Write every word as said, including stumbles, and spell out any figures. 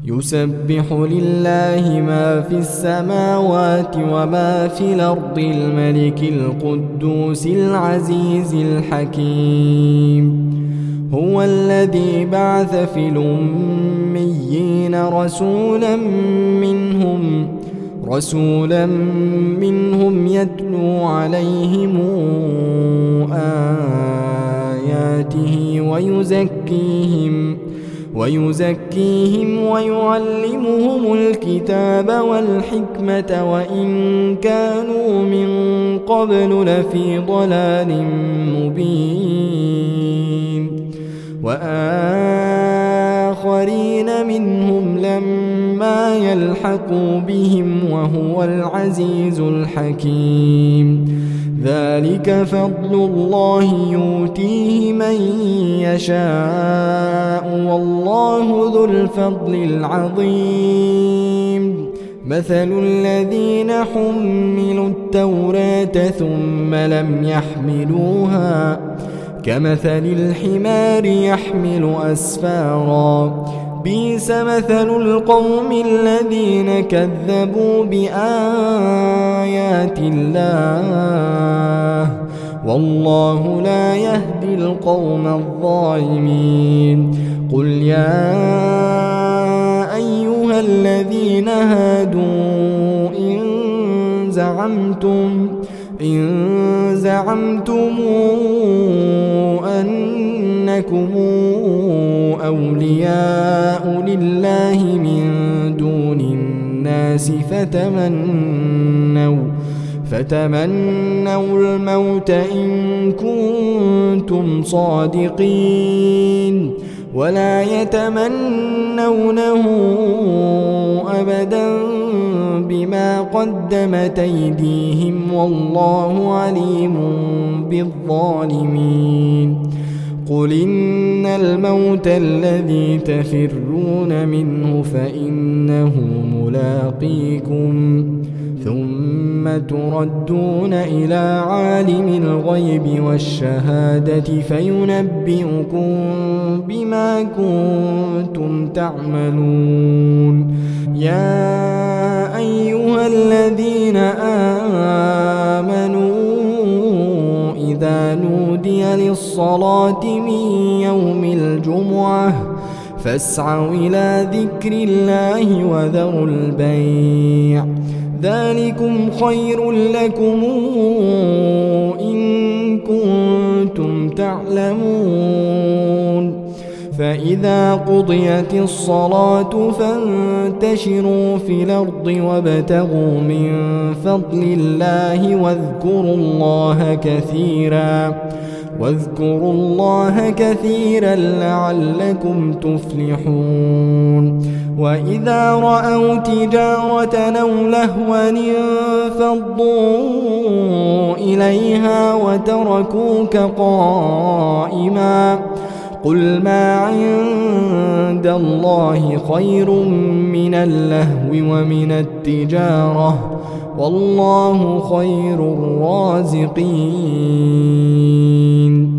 يسبح لله ما في السماوات وما في الأرض الملك القدوس العزيز الحكيم. هو الذي بعث في الأميين رسولا منهم رسولا منهم يتلو عليهم آياته ويزكيهم ويزكيهم ويعلمهم الكتاب والحكمة وإن كانوا من قبل لفي ضلال مبين. وآخرين منهم لما يلحقوا بهم وهو العزيز الحكيم. ذلك فضل الله يؤتيه من يشاء والله ذو الفضل العظيم. مثل الذين حملوا التوراة ثم لم يحملوها كمثل الحمار يحمل أسفارا بئس مثل القوم الذين كذبوا بآيات الله والله لا يهدي القوم الظالمين. قل يا أيها الذين هادوا إن زعمتم إن زعمتم أنكم أولياء لله من دون الناس فتمنوا فتمنوا الموت إن كنتم صادقين ولا يتمنونه أبدا بما قدمت أيديهم والله عليم بالظالمين. قل إن الموت الذي تفرون منه فإنه ملاقيكم ثم تردون إلى عالم الغيب والشهادة فينبئكم بما كنتم تعملون. يا أيها الذين آمنوا إذا نودي للصلاة من يوم الجمعة فاسعوا إلى ذكر الله وذروا البيع ذلكم خير لكم إن كنتم تعلمون. فإذا قضيت الصلاة فانتشروا في الأرض وابتغوا من فضل الله واذكروا الله كثيرا واذكروا الله كثيرا لعلكم تفلحون. وإذا رأوا تجارة أو لهوا انفضوا إليها وتركوك قائما قل ما عند الله خير من اللهو ومن التجارة والله خير الرازقين.